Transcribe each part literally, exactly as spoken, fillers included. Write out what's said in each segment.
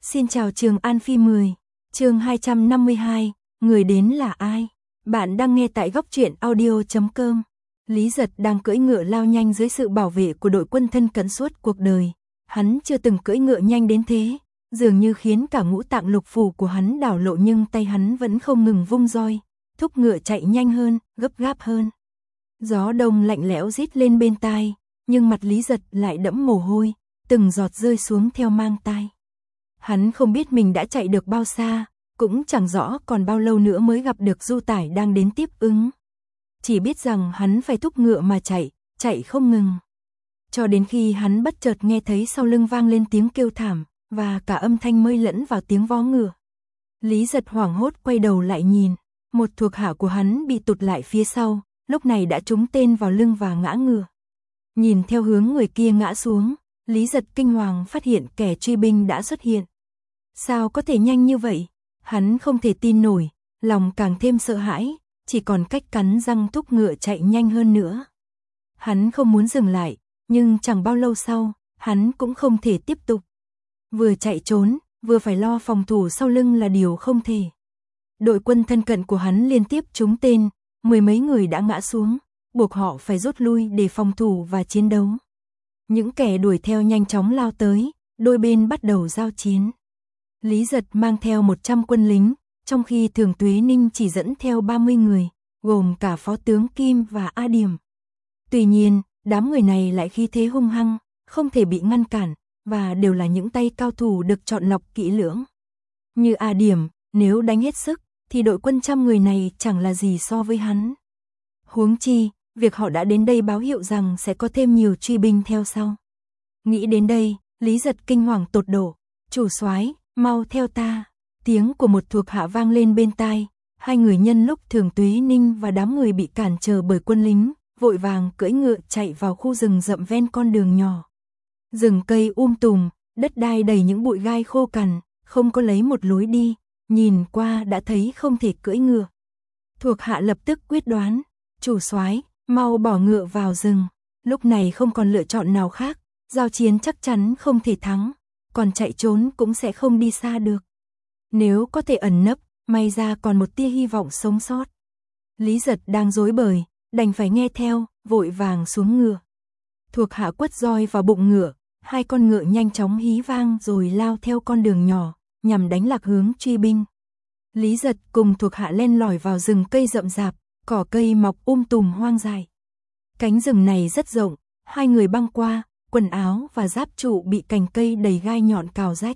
Xin chào Trường An Phi mười, chương hai trăm năm mươi hai, người đến là ai? Bạn đang nghe tại góc truyện audio chấm com. Lý Giật đang cưỡi ngựa lao nhanh dưới sự bảo vệ của đội quân thân cận suốt cuộc đời. Hắn chưa từng cưỡi ngựa nhanh đến thế, dường như khiến cả ngũ tạng lục phủ của hắn đảo lộn, nhưng tay hắn vẫn không ngừng vung roi, thúc ngựa chạy nhanh hơn, gấp gáp hơn. Gió đông lạnh lẽo rít lên bên tai, nhưng mặt Lý Giật lại đẫm mồ hôi, từng giọt rơi xuống theo mang tai. Hắn không biết mình đã chạy được bao xa, cũng chẳng rõ còn bao lâu nữa mới gặp được du tải đang đến tiếp ứng. Chỉ biết rằng hắn phải thúc ngựa mà chạy, chạy không ngừng. Cho đến khi hắn bất chợt nghe thấy sau lưng vang lên tiếng kêu thảm, và cả âm thanh mới lẫn vào tiếng vó ngựa. Lý Giật hoảng hốt quay đầu lại nhìn, một thuộc hạ của hắn bị tụt lại phía sau, lúc này đã trúng tên vào lưng và ngã ngựa. Nhìn theo hướng người kia ngã xuống, Lý Giật kinh hoàng phát hiện kẻ truy binh đã xuất hiện. Sao có thể nhanh như vậy? Hắn không thể tin nổi, lòng càng thêm sợ hãi, chỉ còn cách cắn răng thúc ngựa chạy nhanh hơn nữa. Hắn không muốn dừng lại, nhưng chẳng bao lâu sau, hắn cũng không thể tiếp tục. Vừa chạy trốn, vừa phải lo phòng thủ sau lưng là điều không thể. Đội quân thân cận của hắn liên tiếp trúng tên, mười mấy người đã ngã xuống, buộc họ phải rút lui để phòng thủ và chiến đấu. Những kẻ đuổi theo nhanh chóng lao tới, đôi bên bắt đầu giao chiến. Lý Giật mang theo một trăm quân lính, trong khi Thường Tuế Ninh chỉ dẫn theo ba mươi người, gồm cả Phó tướng Kim và A Điểm. Tuy nhiên, đám người này lại khí thế hung hăng, không thể bị ngăn cản, và đều là những tay cao thủ được chọn lọc kỹ lưỡng. Như A Điểm, nếu đánh hết sức, thì đội quân trăm người này chẳng là gì so với hắn. Huống chi, việc họ đã đến đây báo hiệu rằng sẽ có thêm nhiều truy binh theo sau. Nghĩ đến đây, Lý Giật kinh hoàng tột độ. Chủ soái, mau theo ta. Tiếng của một thuộc hạ vang lên bên tai. Hai người nhân lúc Thường Tuế Ninh và đám người bị cản trở bởi quân lính, vội vàng cưỡi ngựa chạy vào khu rừng rậm ven con đường nhỏ. Rừng cây um tùm, đất đai đầy những bụi gai khô cằn, không có lấy một lối đi, nhìn qua đã thấy không thể cưỡi ngựa. Thuộc hạ lập tức quyết đoán, chủ soái, mau bỏ ngựa vào rừng. Lúc này không còn lựa chọn nào khác, giao chiến chắc chắn không thể thắng, còn chạy trốn cũng sẽ không đi xa được. Nếu có thể ẩn nấp, may ra còn một tia hy vọng sống sót. Lý Giật đang rối bời, đành phải nghe theo, vội vàng xuống ngựa. Thuộc hạ quất roi vào bụng ngựa, hai con ngựa nhanh chóng hí vang rồi lao theo con đường nhỏ, nhằm đánh lạc hướng truy binh. Lý Giật cùng thuộc hạ len lỏi vào rừng cây rậm rạp, cỏ cây mọc um tùm hoang dại. Cánh rừng này rất rộng, hai người băng qua, quần áo và giáp trụ bị cành cây đầy gai nhọn cào rách.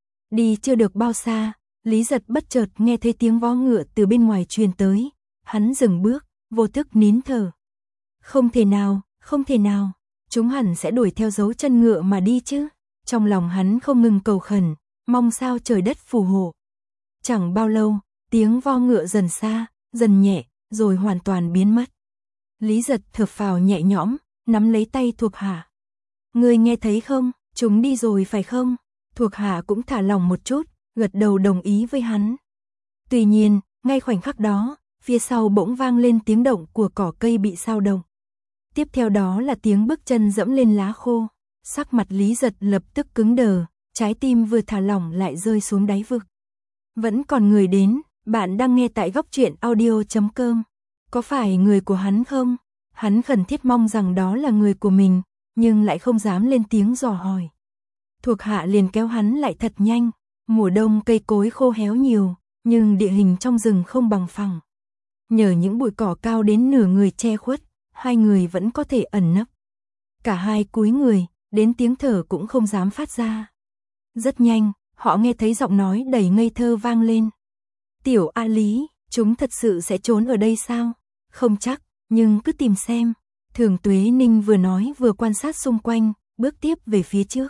Đi chưa được bao xa, Lý Giật bất chợt nghe thấy tiếng vó ngựa từ bên ngoài truyền tới. Hắn dừng bước, vô thức nín thở. Không thể nào, không thể nào, chúng hẳn sẽ đuổi theo dấu chân ngựa mà đi chứ. Trong lòng hắn không ngừng cầu khẩn, mong sao trời đất phù hộ. Chẳng bao lâu, tiếng vo ngựa dần xa, dần nhẹ, rồi hoàn toàn biến mất. Lý Giật thở phào nhẹ nhõm, nắm lấy tay thuộc hạ. Ngươi nghe thấy không, chúng đi rồi phải không? Thuộc hạ cũng thả lòng một chút, gật đầu đồng ý với hắn. Tuy nhiên, ngay khoảnh khắc đó, phía sau bỗng vang lên tiếng động của cỏ cây bị xao động. Tiếp theo đó là tiếng bước chân dẫm lên lá khô. Sắc mặt Lý Giật lập tức cứng đờ, trái tim vừa thả lỏng lại rơi xuống đáy vực. Vẫn còn người đến, bạn đang nghe tại góc truyện audio chấm com. Có phải người của hắn không? Hắn khẩn thiết mong rằng đó là người của mình, nhưng lại không dám lên tiếng dò hỏi. Thuộc hạ liền kéo hắn lại thật nhanh. Mùa đông cây cối khô héo nhiều, nhưng địa hình trong rừng không bằng phẳng. Nhờ những bụi cỏ cao đến nửa người che khuất, hai người vẫn có thể ẩn nấp. Cả hai cúi người, đến tiếng thở cũng không dám phát ra. Rất nhanh, họ nghe thấy giọng nói đầy ngây thơ vang lên. Tiểu A Lý, chúng thật sự sẽ trốn ở đây sao? Không chắc, nhưng cứ tìm xem. Thường Tuế Ninh vừa nói vừa quan sát xung quanh, bước tiếp về phía trước.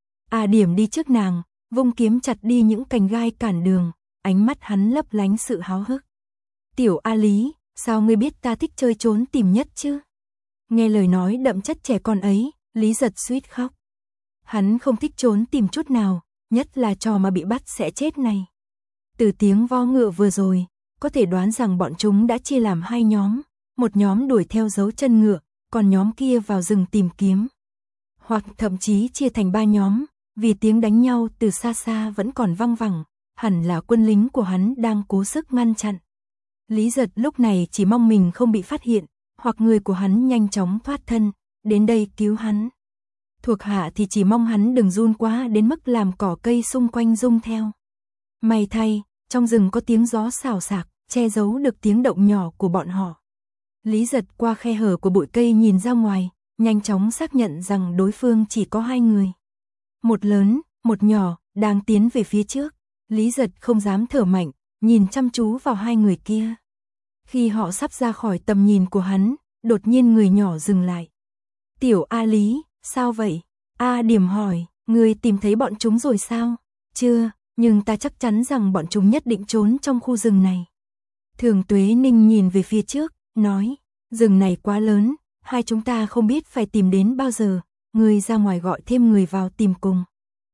A Điểm đi trước nàng, vung kiếm chặt đi những cành gai cản đường, ánh mắt hắn lấp lánh sự háo hức. Tiểu A Lý, sao ngươi biết ta thích chơi trốn tìm nhất chứ? Nghe lời nói đậm chất trẻ con ấy, Lý Giật suýt khóc. Hắn không thích trốn tìm chút nào, nhất là trò mà bị bắt sẽ chết này. Từ tiếng vo ngựa vừa rồi, có thể đoán rằng bọn chúng đã chia làm hai nhóm, một nhóm đuổi theo dấu chân ngựa, còn nhóm kia vào rừng tìm kiếm. Hoặc thậm chí chia thành ba nhóm, vì tiếng đánh nhau từ xa xa vẫn còn văng vẳng, hẳn là quân lính của hắn đang cố sức ngăn chặn. Lý Giật lúc này chỉ mong mình không bị phát hiện, hoặc người của hắn nhanh chóng thoát thân, đến đây cứu hắn. Thuộc hạ thì chỉ mong hắn đừng run quá đến mức làm cỏ cây xung quanh rung theo. May thay, trong rừng có tiếng gió xào xạc, che giấu được tiếng động nhỏ của bọn họ. Lý Giật qua khe hở của bụi cây nhìn ra ngoài, nhanh chóng xác nhận rằng đối phương chỉ có hai người. Một lớn, một nhỏ, đang tiến về phía trước. Lý Giật không dám thở mạnh, nhìn chăm chú vào hai người kia. Khi họ sắp ra khỏi tầm nhìn của hắn, đột nhiên người nhỏ dừng lại. Tiểu A Lý, sao vậy? A Điểm hỏi, ngươi tìm thấy bọn chúng rồi sao? Chưa, nhưng ta chắc chắn rằng bọn chúng nhất định trốn trong khu rừng này. Thường Tuế Ninh nhìn về phía trước, nói, rừng này quá lớn, hai chúng ta không biết phải tìm đến bao giờ, ngươi ra ngoài gọi thêm người vào tìm cùng.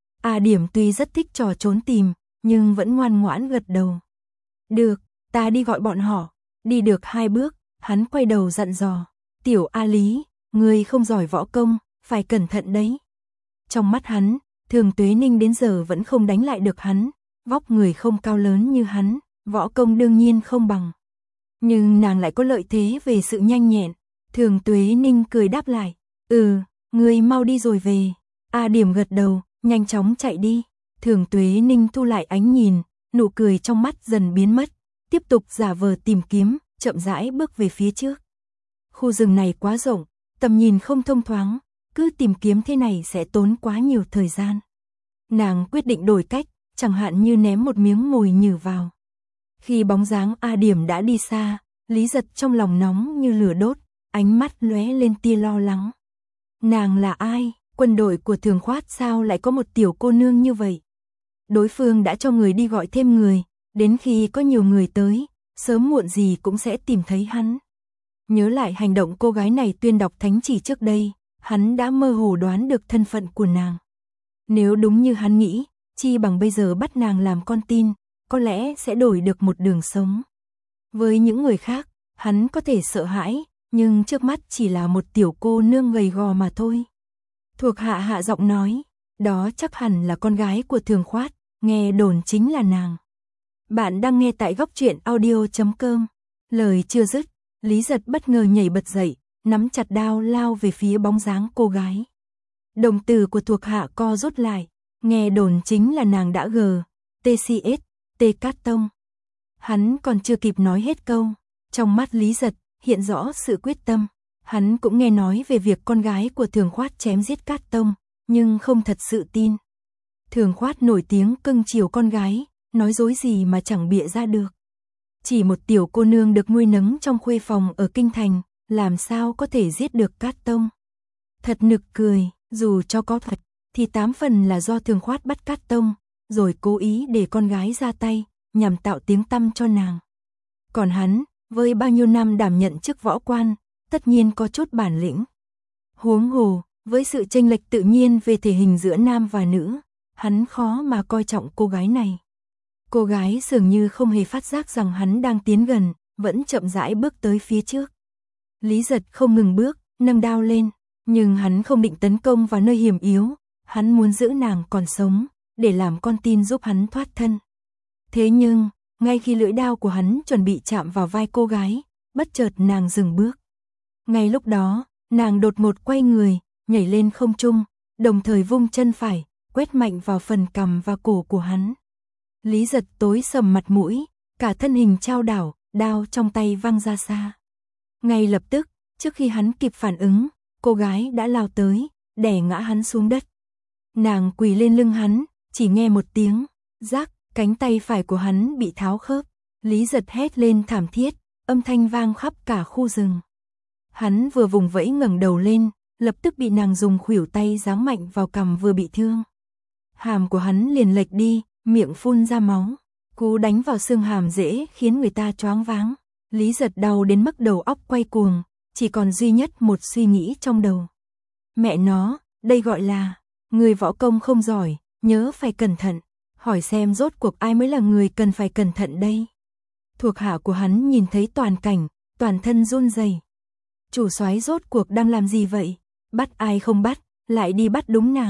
A Điểm tuy rất thích trò trốn tìm, nhưng vẫn ngoan ngoãn gật đầu. Được, ta đi gọi bọn họ. Đi được hai bước, hắn quay đầu dặn dò, Tiểu A Lý, ngươi không giỏi võ công, phải cẩn thận đấy. Trong mắt hắn, Thường Tuế Ninh đến giờ vẫn không đánh lại được hắn, vóc người không cao lớn như hắn, võ công đương nhiên không bằng. Nhưng nàng lại có lợi thế về sự nhanh nhẹn. Thường Tuế Ninh cười đáp lại, ừ, ngươi mau đi rồi về. A Điểm gật đầu, nhanh chóng chạy đi. Thường Tuế Ninh thu lại ánh nhìn, nụ cười trong mắt dần biến mất, tiếp tục giả vờ tìm kiếm, chậm rãi bước về phía trước. Khu rừng này quá rộng, tầm nhìn không thông thoáng, cứ tìm kiếm thế này sẽ tốn quá nhiều thời gian. Nàng quyết định đổi cách, chẳng hạn như ném một miếng mồi nhử vào. Khi bóng dáng A Điểm đã đi xa, Lý Giật trong lòng nóng như lửa đốt, ánh mắt lóe lên tia lo lắng. Nàng là ai? Quân đội của Thường Khoát sao lại có một tiểu cô nương như vậy? Đối phương đã cho người đi gọi thêm người, đến khi có nhiều người tới, sớm muộn gì cũng sẽ tìm thấy hắn. Nhớ lại hành động cô gái này tuyên đọc thánh chỉ trước đây, hắn đã mơ hồ đoán được thân phận của nàng. Nếu đúng như hắn nghĩ, chi bằng bây giờ bắt nàng làm con tin, có lẽ sẽ đổi được một đường sống. Với những người khác, hắn có thể sợ hãi, nhưng trước mắt chỉ là một tiểu cô nương gầy gò mà thôi. Thuộc hạ hạ giọng nói, đó chắc hẳn là con gái của Thường Khoát, nghe đồn chính là nàng. Bạn đang nghe tại góc truyện audio chấm com. Lời chưa dứt, Lý Giật bất ngờ nhảy bật dậy, nắm chặt đao lao về phía bóng dáng cô gái. Đồng tử của thuộc hạ co rút lại, nghe đồn chính là nàng đã gờ, tê xê ét, tê Cát Tông. Hắn còn chưa kịp nói hết câu, trong mắt Lý Giật hiện rõ sự quyết tâm. Hắn cũng nghe nói về việc con gái của Thường Khoát chém giết Cát Tông, nhưng không thật sự tin. Thường Khoát nổi tiếng cưng chiều con gái, nói dối gì mà chẳng bịa ra được. Chỉ một tiểu cô nương được nuôi nấng trong khuê phòng ở kinh thành, làm sao có thể giết được Cát Tông. Thật nực cười, dù cho có thật, thì tám phần là do Thường Khoát bắt Cát Tông, rồi cố ý để con gái ra tay, nhằm tạo tiếng tăm cho nàng. Còn hắn, với bao nhiêu năm đảm nhận chức võ quan, tất nhiên có chút bản lĩnh. Huống hồ, với sự chênh lệch tự nhiên về thể hình giữa nam và nữ, hắn khó mà coi trọng cô gái này. Cô gái dường như không hề phát giác rằng hắn đang tiến gần, vẫn chậm rãi bước tới phía trước. Lý Giật không ngừng bước, nâng đao lên, nhưng hắn không định tấn công vào nơi hiểm yếu, hắn muốn giữ nàng còn sống, để làm con tin giúp hắn thoát thân. Thế nhưng, ngay khi lưỡi đao của hắn chuẩn bị chạm vào vai cô gái, bất chợt nàng dừng bước. Ngay lúc đó, nàng đột ngột quay người, nhảy lên không trung, đồng thời vung chân phải, quét mạnh vào phần cằm và cổ của hắn. Lý Giật tối sầm mặt mũi, cả thân hình chao đảo, đao trong tay văng ra xa. Ngay lập tức, trước khi hắn kịp phản ứng, cô gái đã lao tới, đè ngã hắn xuống đất. Nàng quỳ lên lưng hắn, chỉ nghe một tiếng, rắc, cánh tay phải của hắn bị tháo khớp. Lý Giật hét lên thảm thiết, âm thanh vang khắp cả khu rừng. Hắn vừa vùng vẫy ngẩng đầu lên, lập tức bị nàng dùng khuỷu tay giáng mạnh vào cằm vừa bị thương. Hàm của hắn liền lệch đi, miệng phun ra máu. Cú đánh vào xương hàm dễ khiến người ta choáng váng. Lý Giật đau đến mức đầu óc quay cuồng, chỉ còn duy nhất một suy nghĩ trong đầu. Mẹ nó, đây gọi là người võ công không giỏi, nhớ phải cẩn thận. Hỏi xem rốt cuộc ai mới là người cần phải cẩn thận đây. Thuộc hạ của hắn nhìn thấy toàn cảnh, toàn thân run rẩy. Chủ soái rốt cuộc đang làm gì vậy? Bắt ai không bắt, lại đi bắt đúng nàng.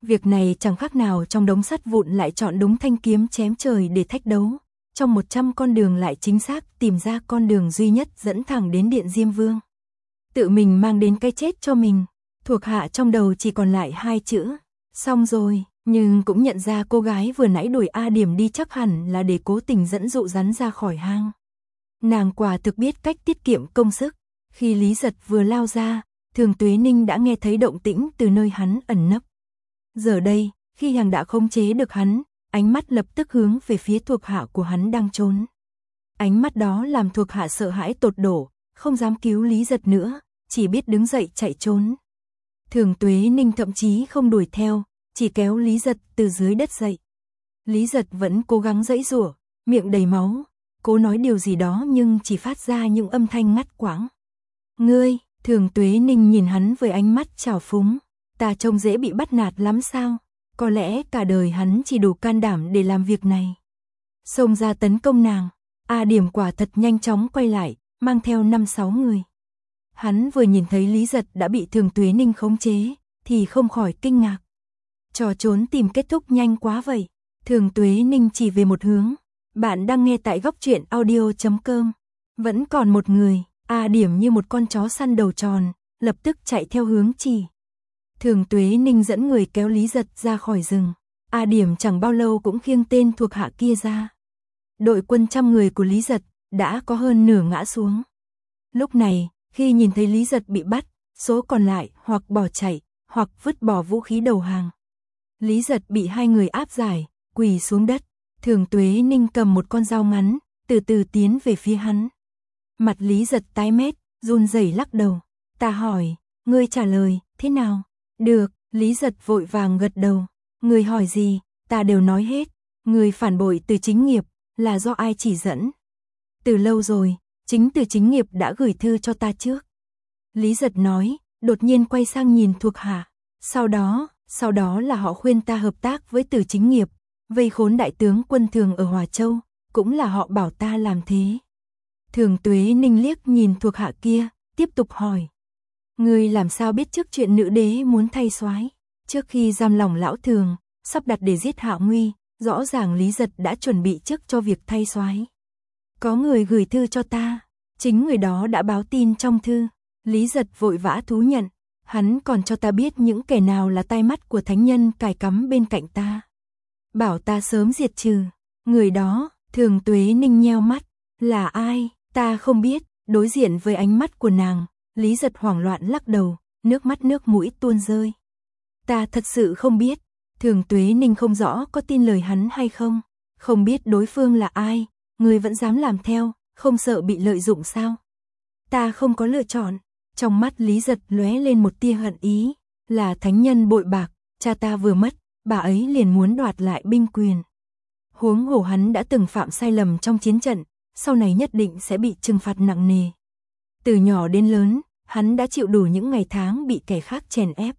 Việc này chẳng khác nào trong đống sắt vụn lại chọn đúng thanh kiếm chém trời để thách đấu. Trong một trăm con đường lại chính xác tìm ra con đường duy nhất dẫn thẳng đến điện Diêm Vương. Tự mình mang đến cái chết cho mình. Thuộc hạ trong đầu chỉ còn lại hai chữ. Xong rồi, nhưng cũng nhận ra cô gái vừa nãy đuổi A Điểm đi chắc hẳn là để cố tình dẫn dụ rắn ra khỏi hang. Nàng quả thực biết cách tiết kiệm công sức. Khi Lý Giật vừa lao ra, Thường Tuế Ninh đã nghe thấy động tĩnh từ nơi hắn ẩn nấp. Giờ đây, khi hắn đã khống chế được hắn, ánh mắt lập tức hướng về phía thuộc hạ của hắn đang trốn. Ánh mắt đó làm thuộc hạ sợ hãi tột đổ, không dám cứu Lý Giật nữa, chỉ biết đứng dậy chạy trốn. Thường Tuế Ninh thậm chí không đuổi theo, chỉ kéo Lý Giật từ dưới đất dậy. Lý Giật vẫn cố gắng giãy giụa, miệng đầy máu, cố nói điều gì đó nhưng chỉ phát ra những âm thanh ngắt quãng. Ngươi, Thường Tuế Ninh nhìn hắn với ánh mắt trào phúng, ta trông dễ bị bắt nạt lắm sao? Có lẽ cả đời hắn chỉ đủ can đảm để làm việc này. Xông ra tấn công nàng, A Điểm quả thật nhanh chóng quay lại, mang theo năm sáu người. Hắn vừa nhìn thấy Lý Giật đã bị Thường Tuế Ninh khống chế, thì không khỏi kinh ngạc. Trò trốn tìm kết thúc nhanh quá vậy. Thường Tuế Ninh chỉ về một hướng. Bạn đang nghe tại góc truyện audio chấm com. Vẫn còn một người, A Điểm như một con chó săn đầu tròn, lập tức chạy theo hướng chỉ. Thường Tuế Ninh dẫn người kéo Lý Giật ra khỏi rừng. A Điểm chẳng bao lâu cũng khiêng tên thuộc hạ kia ra. Đội quân trăm người của Lý Giật đã có hơn nửa ngã xuống. Lúc này, khi nhìn thấy Lý Giật bị bắt, số còn lại hoặc bỏ chạy, hoặc vứt bỏ vũ khí đầu hàng. Lý Giật bị hai người áp giải, quỳ xuống đất. Thường Tuế Ninh cầm một con dao ngắn, từ từ tiến về phía hắn. Mặt Lý Giật tái mét, run rẩy lắc đầu. Ta hỏi, ngươi trả lời, thế nào? Được, Lý Giật vội vàng gật đầu. Ngươi hỏi gì, ta đều nói hết. Ngươi phản bội Từ Chính Nghiệp, là do ai chỉ dẫn? Từ lâu rồi, chính Từ Chính Nghiệp đã gửi thư cho ta trước. Lý Giật nói, đột nhiên quay sang nhìn thuộc hạ. Sau đó, sau đó là họ khuyên ta hợp tác với Từ Chính Nghiệp, vây khốn đại tướng Quân Thường ở Hòa Châu, cũng là họ bảo ta làm thế. Thường Tuế Ninh liếc nhìn thuộc hạ kia, tiếp tục hỏi. Ngươi làm sao biết trước chuyện nữ đế muốn thay soái? Trước khi giam lòng lão Thường, sắp đặt để giết Hạo Nguy, rõ ràng Lý Giật đã chuẩn bị trước cho việc thay soái. Có người gửi thư cho ta, chính người đó đã báo tin trong thư. Lý Giật vội vã thú nhận, hắn còn cho ta biết những kẻ nào là tai mắt của thánh nhân cài cắm bên cạnh ta. Bảo ta sớm diệt trừ. Người đó, Thường Tuế Ninh nheo mắt, là ai? Ta không biết. Đối diện với ánh mắt của nàng, Lý Giật hoảng loạn lắc đầu, nước mắt nước mũi tuôn rơi. Ta thật sự không biết. Thường Tuế Ninh không rõ có tin lời hắn hay không. Không biết đối phương là ai, người vẫn dám làm theo, không sợ bị lợi dụng sao? Ta không có lựa chọn. Trong mắt Lý Giật lóe lên một tia hận ý, là thánh nhân bội bạc, cha ta vừa mất, bà ấy liền muốn đoạt lại binh quyền. Huống hồ hắn đã từng phạm sai lầm trong chiến trận, sau này nhất định sẽ bị trừng phạt nặng nề. Từ nhỏ đến lớn, hắn đã chịu đủ những ngày tháng bị kẻ khác chèn ép.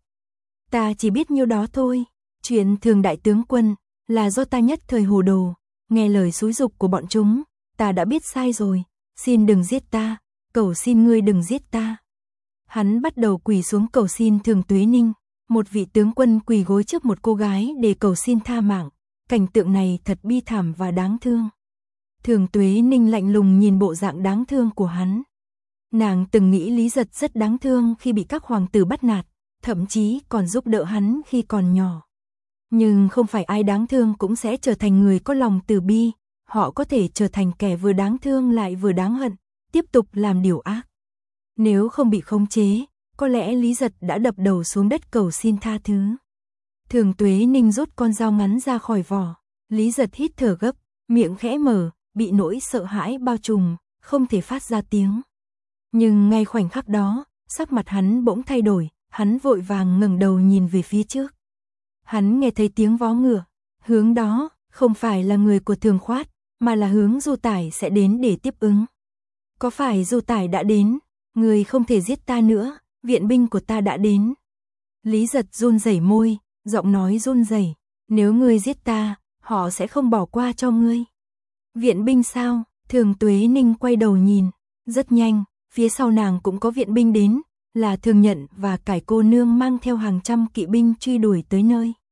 Ta chỉ biết nhiêu đó thôi. Chuyện Thường đại tướng quân là do ta nhất thời hồ đồ, nghe lời xúi giục của bọn chúng, ta đã biết sai rồi, xin đừng giết ta, cầu xin ngươi đừng giết ta. Hắn bắt đầu quỳ xuống cầu xin Thường Tuế Ninh, một vị tướng quân quỳ gối trước một cô gái để cầu xin tha mạng, cảnh tượng này thật bi thảm và đáng thương. Thường Tuế Ninh lạnh lùng nhìn bộ dạng đáng thương của hắn. Nàng từng nghĩ Lý Giật rất đáng thương khi bị các hoàng tử bắt nạt, thậm chí còn giúp đỡ hắn khi còn nhỏ. Nhưng không phải ai đáng thương cũng sẽ trở thành người có lòng từ bi, họ có thể trở thành kẻ vừa đáng thương lại vừa đáng hận, tiếp tục làm điều ác. Nếu không bị khống chế, có lẽ Lý Giật đã đập đầu xuống đất cầu xin tha thứ. Thường Tuế Ninh rút con dao ngắn ra khỏi vỏ, Lý Giật hít thở gấp, miệng khẽ mở, bị nỗi sợ hãi bao trùm, không thể phát ra tiếng. Nhưng ngay khoảnh khắc đó, sắc mặt hắn bỗng thay đổi, hắn vội vàng ngẩng đầu nhìn về phía trước. Hắn nghe thấy tiếng vó ngựa, hướng đó không phải là người của Thường Khoát, mà là hướng Du Tải sẽ đến để tiếp ứng. Có phải Du Tải đã đến? Người không thể giết ta nữa, viện binh của ta đã đến. Lý Giật run rẩy môi, giọng nói run rẩy, nếu ngươi giết ta, họ sẽ không bỏ qua cho ngươi. Viện binh sao? Thường Tuế Ninh quay đầu nhìn, rất nhanh, phía sau nàng cũng có viện binh đến, là Thường Nhận và Cải cô nương mang theo hàng trăm kỵ binh truy đuổi tới nơi.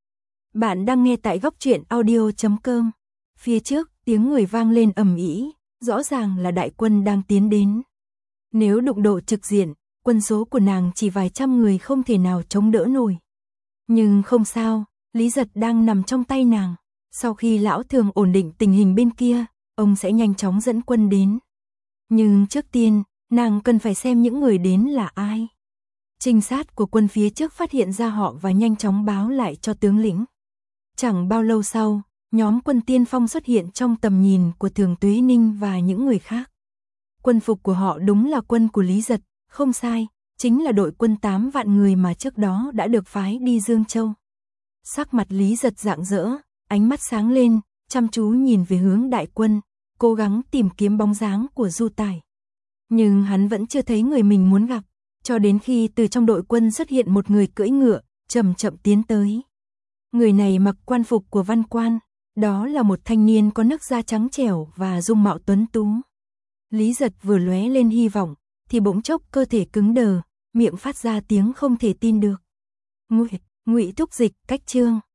Bạn đang nghe tại góc truyện audio chấm com. Phía trước, tiếng người vang lên ầm ĩ, rõ ràng là đại quân đang tiến đến. Nếu đụng độ trực diện, quân số của nàng chỉ vài trăm người không thể nào chống đỡ nổi. Nhưng không sao, Lý Giật đang nằm trong tay nàng. Sau khi lão thường ổn định tình hình bên kia, ông sẽ nhanh chóng dẫn quân đến. Nhưng trước tiên, nàng cần phải xem những người đến là ai. Trinh sát của quân phía trước phát hiện ra họ và nhanh chóng báo lại cho tướng lĩnh. Chẳng bao lâu sau, nhóm quân tiên phong xuất hiện trong tầm nhìn của Thường Tuế Ninh và những người khác. Quân phục của họ đúng là quân của Lý Giật, không sai, chính là đội quân tám vạn người mà trước đó đã được phái đi Dương Châu. Sắc mặt Lý Giật rạng rỡ, ánh mắt sáng lên, chăm chú nhìn về hướng đại quân, cố gắng tìm kiếm bóng dáng của Du Tài. Nhưng hắn vẫn chưa thấy người mình muốn gặp, cho đến khi từ trong đội quân xuất hiện một người cưỡi ngựa, chậm chậm tiến tới. Người này mặc quan phục của văn quan, đó là một thanh niên có nước da trắng trẻo và dung mạo tuấn tú. Lý Giật vừa lóe lên hy vọng, thì bỗng chốc cơ thể cứng đờ, miệng phát ra tiếng không thể tin được. Ngụy, Ngụy Thúc Dịch, Cách Chương.